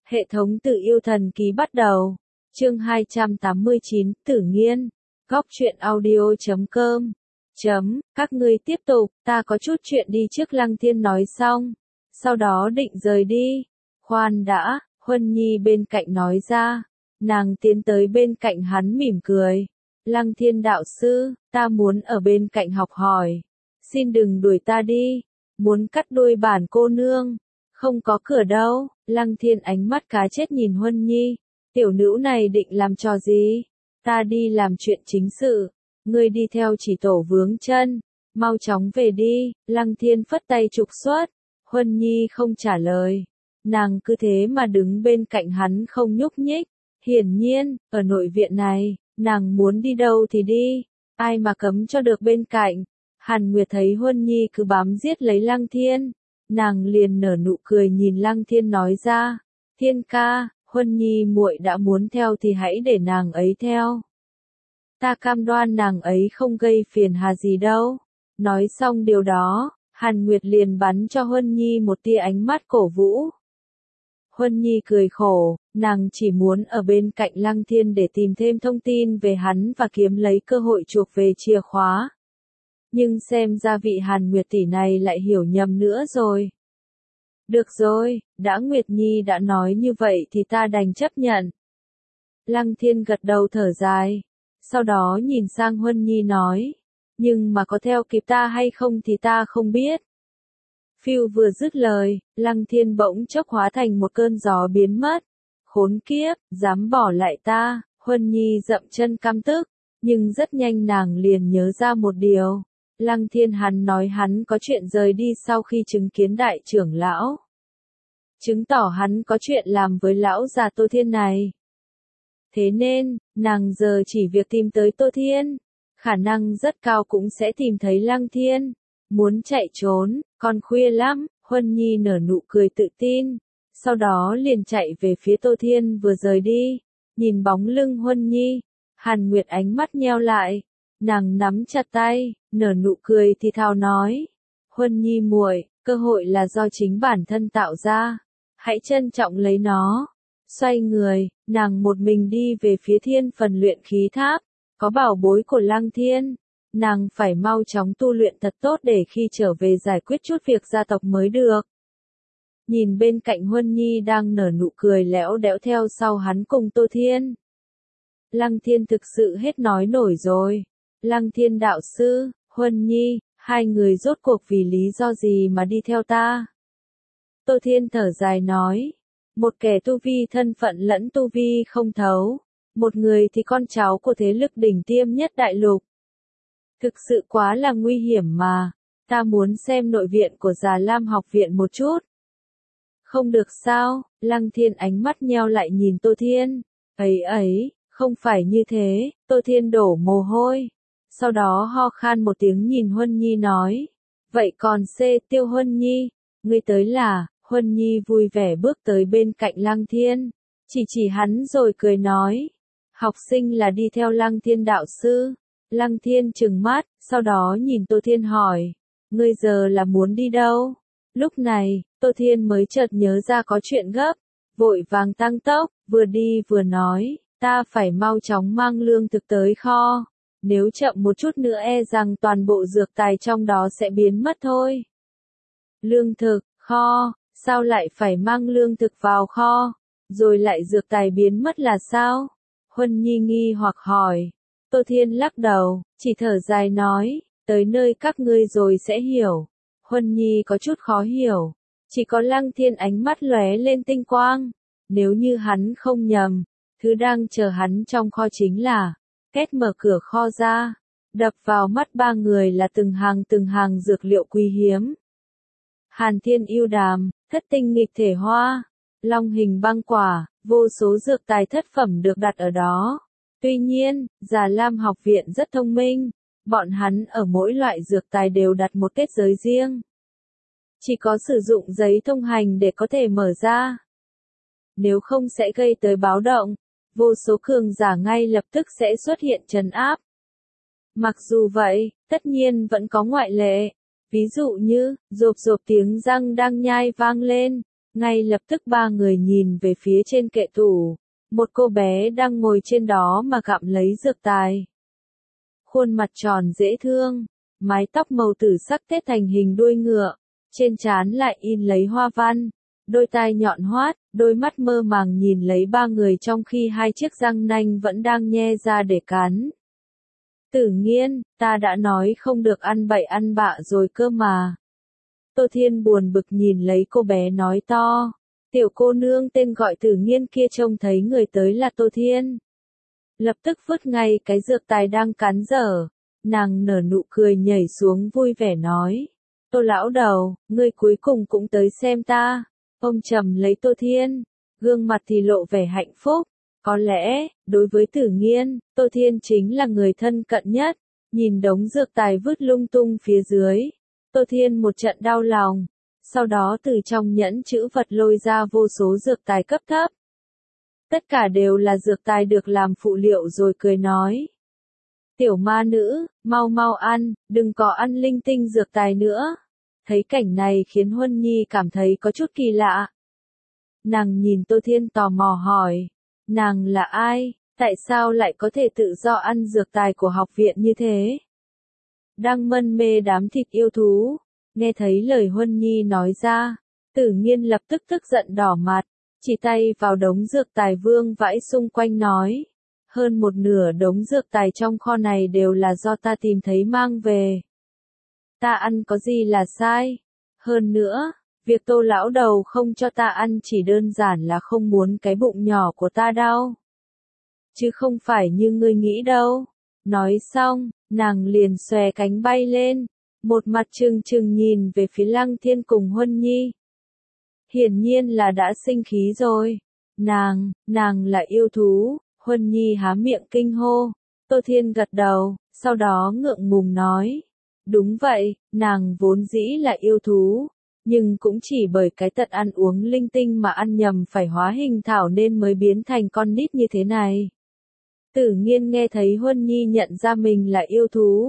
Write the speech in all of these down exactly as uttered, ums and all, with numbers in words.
Hệ thống tự yêu thần ký bắt đầu. Chương hai trăm tám mươi chín, Tử Nghiên. Góc truyện audio chấm com. Chấm, các ngươi tiếp tục, ta có chút chuyện đi trước. Lăng Thiên nói xong. Sau đó định rời đi. Khoan đã, Huân Nhi bên cạnh nói ra. Nàng tiến tới bên cạnh hắn mỉm cười. Lăng Thiên đạo sư, ta muốn ở bên cạnh học hỏi. Xin đừng đuổi ta đi. Muốn cắt đuôi bản cô nương. Không có cửa đâu. Lăng Thiên ánh mắt cá chết nhìn Huân Nhi. Tiểu nữ này định làm trò gì? Ta đi làm chuyện chính sự. Ngươi đi theo chỉ tổ vướng chân. Mau chóng về đi. Lăng Thiên phất tay trục xuất. Huân Nhi không trả lời. Nàng cứ thế mà đứng bên cạnh hắn không nhúc nhích. Hiển nhiên, ở nội viện này, nàng muốn đi đâu thì đi. Ai mà cấm cho được bên cạnh. Hàn Nguyệt thấy Huân Nhi cứ bám giết lấy Lăng Thiên. Nàng liền nở nụ cười nhìn Lăng Thiên nói ra. Thiên ca, Huân Nhi muội đã muốn theo thì hãy để nàng ấy theo. Ta cam đoan nàng ấy không gây phiền hà gì đâu. Nói xong điều đó, Hàn Nguyệt liền bắn cho Huân Nhi một tia ánh mắt cổ vũ. Huân Nhi cười khổ, nàng chỉ muốn ở bên cạnh Lăng Thiên để tìm thêm thông tin về hắn và kiếm lấy cơ hội chuộc về chìa khóa. Nhưng xem ra vị Hàn Nguyệt tỷ này lại hiểu nhầm nữa rồi. Được rồi, đã Nguyệt Nhi đã nói như vậy thì ta đành chấp nhận. Lăng Thiên gật đầu thở dài. Sau đó nhìn sang Huân Nhi nói. Nhưng mà có theo kịp ta hay không thì ta không biết. Phiêu vừa dứt lời, Lăng Thiên bỗng chốc hóa thành một cơn gió biến mất. Khốn kiếp, dám bỏ lại ta. Huân Nhi dậm chân căm tức. Nhưng rất nhanh nàng liền nhớ ra một điều. Lăng Thiên hắn nói hắn có chuyện rời đi sau khi chứng kiến đại trưởng lão. Chứng tỏ hắn có chuyện làm với lão già Tô Thiên này. Thế nên, nàng giờ chỉ việc tìm tới Tô Thiên. Khả năng rất cao cũng sẽ tìm thấy Lăng Thiên. Muốn chạy trốn, còn khuya lắm. Huân Nhi nở nụ cười tự tin. Sau đó liền chạy về phía Tô Thiên vừa rời đi. Nhìn bóng lưng Huân Nhi. Hàn Nguyệt ánh mắt nheo lại. Nàng nắm chặt tay, nở nụ cười thì thào nói. Huân Nhi muội, cơ hội là do chính bản thân tạo ra. Hãy trân trọng lấy nó. Xoay người, nàng một mình đi về phía thiên phần luyện khí tháp. Có bảo bối của Lăng Thiên. Nàng phải mau chóng tu luyện thật tốt để khi trở về giải quyết chút việc gia tộc mới được. Nhìn bên cạnh Huân Nhi đang nở nụ cười lẽo đẽo theo sau hắn cùng Tô Thiên. Lăng Thiên thực sự hết nói nổi rồi. Lăng Thiên đạo sư, Huân Nhi, hai người rốt cuộc vì lý do gì mà đi theo ta? Tô Thiên thở dài nói. Một kẻ tu vi thân phận lẫn tu vi không thấu. Một người thì con cháu của thế lực đỉnh tiêm nhất đại lục. Thực sự quá là nguy hiểm mà. Ta muốn xem nội viện của Già Lam học viện một chút. Không được sao? Lăng Thiên ánh mắt nheo lại nhìn Tô Thiên. Ấy ấy, không phải như thế. Tô Thiên đổ mồ hôi. Sau đó ho khan một tiếng nhìn Huân Nhi nói. Vậy còn C Tiêu Huân Nhi, ngươi tới là? Huân Nhi vui vẻ bước tới bên cạnh Lăng Thiên. Chỉ chỉ hắn rồi cười nói. Học sinh là đi theo Lăng Thiên đạo sư. Lăng Thiên trừng mắt, sau đó nhìn Tô Thiên hỏi. Ngươi giờ là muốn đi đâu? Lúc này, Tô Thiên mới chợt nhớ ra có chuyện gấp. Vội vàng tăng tốc, vừa đi vừa nói. Ta phải mau chóng mang lương thực tới kho. Nếu chậm một chút nữa e rằng toàn bộ dược tài trong đó sẽ biến mất thôi. Lương thực, kho, sao lại phải mang lương thực vào kho, rồi lại dược tài biến mất là sao? Huân Nhi nghi hoặc hỏi. Tô Thiên lắc đầu, chỉ thở dài nói, tới nơi các ngươi rồi sẽ hiểu. Huân Nhi có chút khó hiểu, chỉ có Lăng Thiên ánh mắt lóe lên tinh quang. Nếu như hắn không nhầm, thứ đang chờ hắn trong kho chính là kết mở cửa kho ra, đập vào mắt ba người là từng hàng từng hàng dược liệu quý hiếm. Hàn Thiên yêu đàm, thất tinh nghịch thể hoa, long hình băng quả, vô số dược tài thất phẩm được đặt ở đó. Tuy nhiên, Già Lam học viện rất thông minh, bọn hắn ở mỗi loại dược tài đều đặt một kết giới riêng. Chỉ có sử dụng giấy thông hành để có thể mở ra. Nếu không sẽ gây tới báo động. Vô số cường giả ngay lập tức sẽ xuất hiện trấn áp. Mặc dù vậy, tất nhiên vẫn có ngoại lệ. Ví dụ như, rộp rộp tiếng răng đang nhai vang lên. Ngay lập tức ba người nhìn về phía trên kệ tủ, một cô bé đang ngồi trên đó mà gặm lấy dược tài. Khuôn mặt tròn dễ thương, mái tóc màu tử sắc tết thành hình đuôi ngựa, trên trán lại in lấy hoa văn, đôi tai nhọn hoắt, đôi mắt mơ màng nhìn lấy ba người trong khi hai chiếc răng nanh vẫn đang nhe ra để cắn. Tử Nghiên, ta đã nói không được ăn bậy ăn bạ rồi cơ mà. Tô Thiên buồn bực nhìn lấy cô bé nói to. Tiểu cô nương tên gọi Tử Nghiên kia trông thấy người tới là Tô Thiên. Lập tức vứt ngay cái dược tài đang cắn dở. Nàng nở nụ cười nhảy xuống vui vẻ nói. Tô lão đầu, ngươi cuối cùng cũng tới xem ta. Ông trầm lấy Tô Thiên, gương mặt thì lộ vẻ hạnh phúc. Có lẽ, đối với Tử Nghiên, Tô Thiên chính là người thân cận nhất. Nhìn đống dược tài vứt lung tung phía dưới, Tô Thiên một trận đau lòng. Sau đó từ trong nhẫn chữ vật lôi ra vô số dược tài cấp thấp. Tất cả đều là dược tài được làm phụ liệu rồi cười nói. Tiểu ma nữ, mau mau ăn, đừng có ăn linh tinh dược tài nữa. Thấy cảnh này khiến Huân Nhi cảm thấy có chút kỳ lạ. Nàng nhìn Tô Thiên tò mò hỏi. Nàng là ai, tại sao lại có thể tự do ăn dược tài của học viện như thế? Đang mân mê đám thịt yêu thú, nghe thấy lời Huân Nhi nói ra, Tử Nghiên lập tức tức giận đỏ mặt, chỉ tay vào đống dược tài vương vãi xung quanh nói. Hơn một nửa đống dược tài trong kho này đều là do ta tìm thấy mang về. Ta ăn có gì là sai? Hơn nữa, việc Tô lão đầu không cho ta ăn chỉ đơn giản là không muốn cái bụng nhỏ của ta đâu. Chứ không phải như ngươi nghĩ đâu. Nói xong, nàng liền xòe cánh bay lên, một mặt trừng trừng nhìn về phía Lăng Thiên cùng Huân Nhi. Hiển nhiên là đã sinh khí rồi. Nàng, nàng là yêu thú, Huân Nhi há miệng kinh hô. Tô Thiên gật đầu, sau đó ngượng ngùng nói. Đúng vậy, nàng vốn dĩ là yêu thú, nhưng cũng chỉ bởi cái tật ăn uống linh tinh mà ăn nhầm phải hóa hình thảo nên mới biến thành con nít như thế này. Tử Nghiên nghe thấy Huân Nhi nhận ra mình là yêu thú,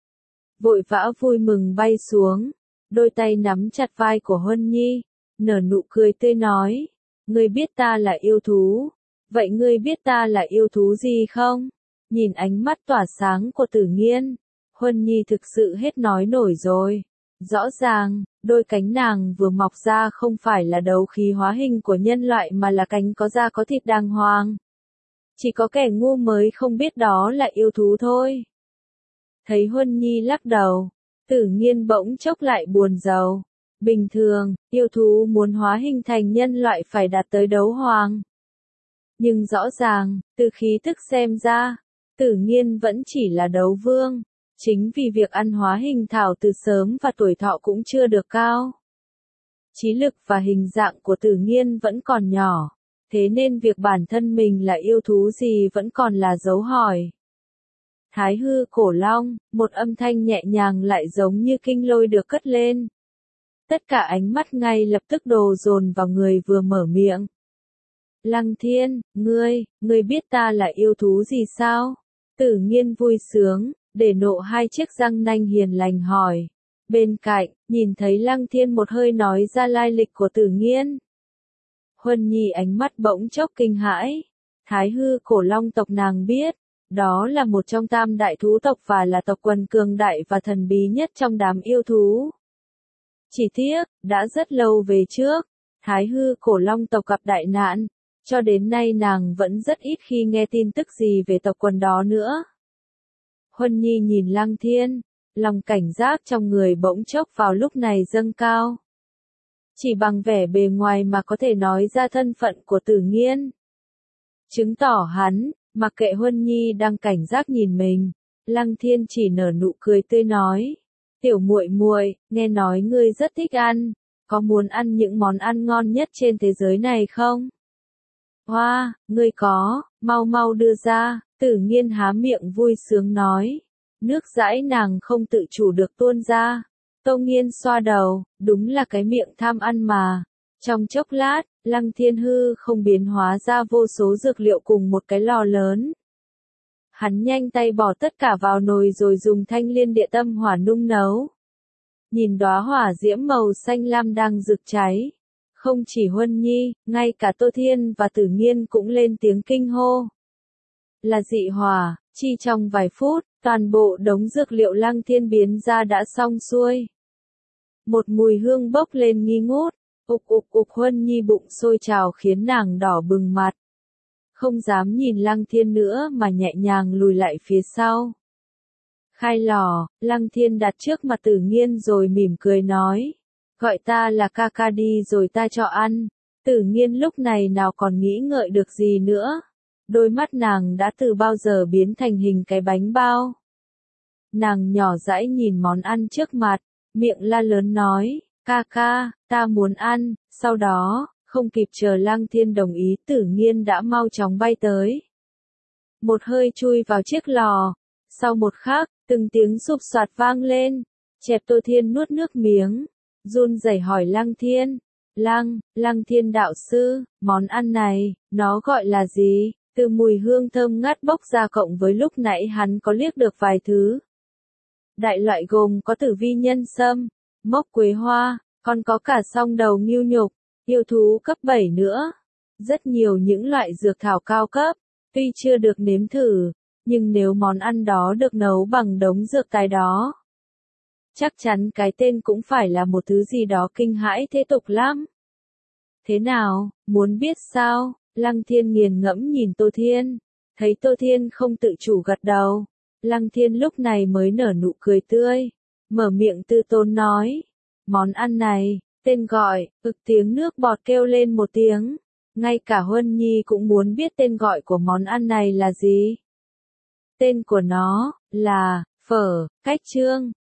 vội vã vui mừng bay xuống, đôi tay nắm chặt vai của Huân Nhi, nở nụ cười tươi nói, ngươi biết ta là yêu thú, vậy ngươi biết ta là yêu thú gì không? Nhìn ánh mắt tỏa sáng của Tử Nghiên, Huân Nhi thực sự hết nói nổi rồi. Rõ ràng, đôi cánh nàng vừa mọc ra không phải là đấu khí hóa hình của nhân loại mà là cánh có da có thịt đàng hoàng. Chỉ có kẻ ngu mới không biết đó là yêu thú thôi. Thấy Huân Nhi lắc đầu, Tử Nghiên bỗng chốc lại buồn rầu. Bình thường, yêu thú muốn hóa hình thành nhân loại phải đạt tới đấu hoàng. Nhưng rõ ràng, từ khí tức xem ra, Tử Nghiên vẫn chỉ là đấu vương. Chính vì việc ăn hóa hình thảo từ sớm và tuổi thọ cũng chưa được cao. Trí lực và hình dạng của Tử Nghiên vẫn còn nhỏ, thế nên việc bản thân mình là yêu thú gì vẫn còn là dấu hỏi. Thái hư cổ long, một âm thanh nhẹ nhàng lại giống như kinh lôi được cất lên. Tất cả ánh mắt ngay lập tức đổ dồn vào người vừa mở miệng. Lăng Thiên, ngươi, ngươi biết ta là yêu thú gì sao? Tử Nghiên vui sướng, để nộ hai chiếc răng nanh hiền lành hỏi. Bên cạnh, nhìn thấy Lăng Thiên một hơi nói ra lai lịch của Tử Nghiên. Huân Nhi ánh mắt bỗng chốc kinh hãi. Thái hư cổ long tộc nàng biết, đó là một trong tam đại thú tộc và là tộc quần cường đại và thần bí nhất trong đám yêu thú. Chỉ tiếc, đã rất lâu về trước, Thái hư cổ long tộc gặp đại nạn, cho đến nay nàng vẫn rất ít khi nghe tin tức gì về tộc quần đó nữa. Huân Nhi nhìn Lăng Thiên, lòng cảnh giác trong người bỗng chốc vào lúc này dâng cao. Chỉ bằng vẻ bề ngoài mà có thể nói ra thân phận của Tử Nghiên. Chứng tỏ hắn, mặc kệ Huân Nhi đang cảnh giác nhìn mình, Lăng Thiên chỉ nở nụ cười tươi nói. Tiểu muội muội, nghe nói ngươi rất thích ăn, có muốn ăn những món ăn ngon nhất trên thế giới này không? Hoa, wow, ngươi có, mau mau đưa ra. Tử Nghiên há miệng vui sướng nói. Nước dãi nàng không tự chủ được tuôn ra. Tô Nghiên xoa đầu, đúng là cái miệng tham ăn mà. Trong chốc lát, Lăng Thiên hư không biến hóa ra vô số dược liệu cùng một cái lò lớn. Hắn nhanh tay bỏ tất cả vào nồi rồi dùng thanh liên địa tâm hỏa nung nấu. Nhìn đóa hỏa diễm màu xanh lam đang rực cháy. Không chỉ Huân Nhi, ngay cả Tô Thiên và Tử Nghiên cũng lên tiếng kinh hô. Là dị hỏa, chi trong vài phút, toàn bộ đống dược liệu Lăng Thiên biến ra đã xong xuôi. Một mùi hương bốc lên nghi ngút, ục ục ục Huân Nhi bụng sôi trào khiến nàng đỏ bừng mặt. Không dám nhìn Lăng Thiên nữa mà nhẹ nhàng lùi lại phía sau. Khai lò, Lăng Thiên đặt trước mặt Tử Nghiên rồi mỉm cười nói. Gọi ta là ca ca đi rồi ta cho ăn. Tử Nghiên lúc này nào còn nghĩ ngợi được gì nữa. Đôi mắt nàng đã từ bao giờ biến thành hình cái bánh bao. Nàng nhỏ dãi nhìn món ăn trước mặt, miệng la lớn nói, ca ca, ta muốn ăn, sau đó, không kịp chờ Lăng Thiên đồng ý Tử Nghiên đã mau chóng bay tới. Một hơi chui vào chiếc lò, sau một khắc, từng tiếng sụp soạt vang lên, chẹp Tô Thiên nuốt nước miếng, run rẩy hỏi Lăng Thiên, Lăng, Lăng Thiên đạo sư, món ăn này, nó gọi là gì? Từ mùi hương thơm ngát bốc ra cộng với lúc nãy hắn có liếc được vài thứ. Đại loại gồm có tử vi nhân sâm, mốc quế hoa, còn có cả song đầu ngưu nhục, yêu thú cấp bảy nữa. Rất nhiều những loại dược thảo cao cấp, tuy chưa được nếm thử, nhưng nếu món ăn đó được nấu bằng đống dược tài đó, chắc chắn cái tên cũng phải là một thứ gì đó kinh hãi thế tục lắm. Thế nào, muốn biết sao? Lăng Thiên nghiền ngẫm nhìn Tô Thiên, thấy Tô Thiên không tự chủ gật đầu. Lăng Thiên lúc này mới nở nụ cười tươi, mở miệng tư tốn nói. Món ăn này, tên gọi, ực tiếng nước bọt kêu lên một tiếng. Ngay cả Huân Nhi cũng muốn biết tên gọi của món ăn này là gì. Tên của nó, là, phở, cách trương.